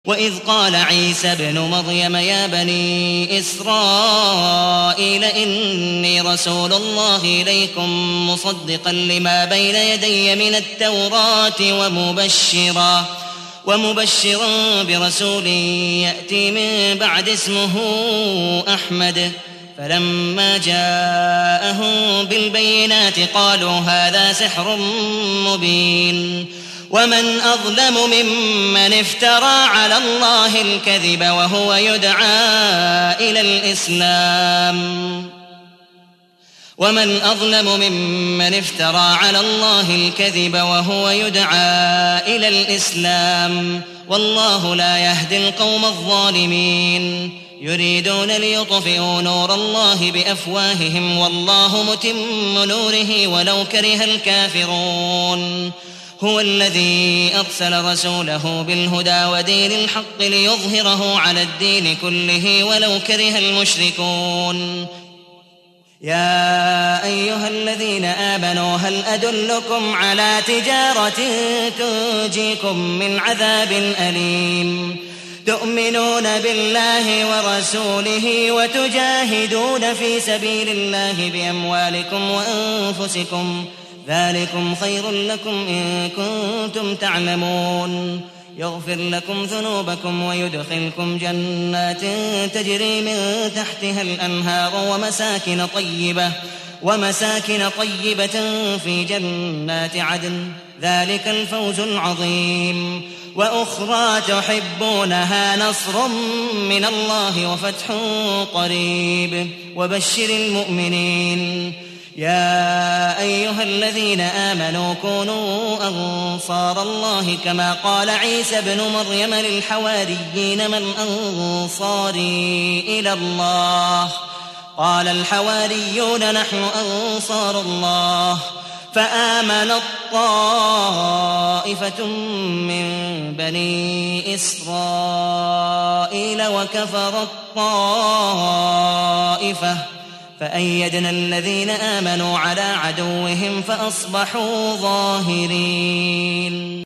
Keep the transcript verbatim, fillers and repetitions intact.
وإذ قال عيسى ابن مريم يا بني إسرائيل إني رسول الله إليكم مصدقا لما بين يدي من التوراة ومبشرا ومبشرا برسول يأتي من بعد اسمه أحمد. فلما جاءهم بالبينات قالوا هذا سحر مبين. ومن أظلم ممن افترى على الله الكذب وهو يدعى إلى الإسلام ومن أظلم ممن افترى على الله الكذب وهو يدعى إلى الإسلام والله لا يهدي القوم الظالمين. يريدون ليطفئوا نور الله بأفواههم والله متم نوره ولو كره الكافرون. هو الذي أرسل رسوله بالهدى ودين الحق ليظهره على الدين كله ولو كره المشركون. يا أيها الذين آمنوا هل أدلكم على تجارة تنجيكم من عذاب أليم تؤمنون بالله ورسوله وتجاهدون في سبيل الله بأموالكم وأنفسكم ذلكم خير لكم إن كنتم تعلمون. يغفر لكم ذنوبكم ويدخلكم جنات تجري من تحتها الأنهار ومساكن طيبة ومساكن طيبة في جنات عدن ذلك الفوز العظيم. وأخرى تحبونها نصر من الله وفتح قريب وبشر المؤمنين. يا أيها الذين آمنوا كونوا أنصار الله كما قال عيسى ابن مريم للحواريين من أنصاري إلى الله قال الحواريون نحن أنصار الله. فآمنت طائفة من بني إسرائيل وكفرت طائفة فأيدنا الذين آمنوا على عدوهم فأصبحوا ظاهرين.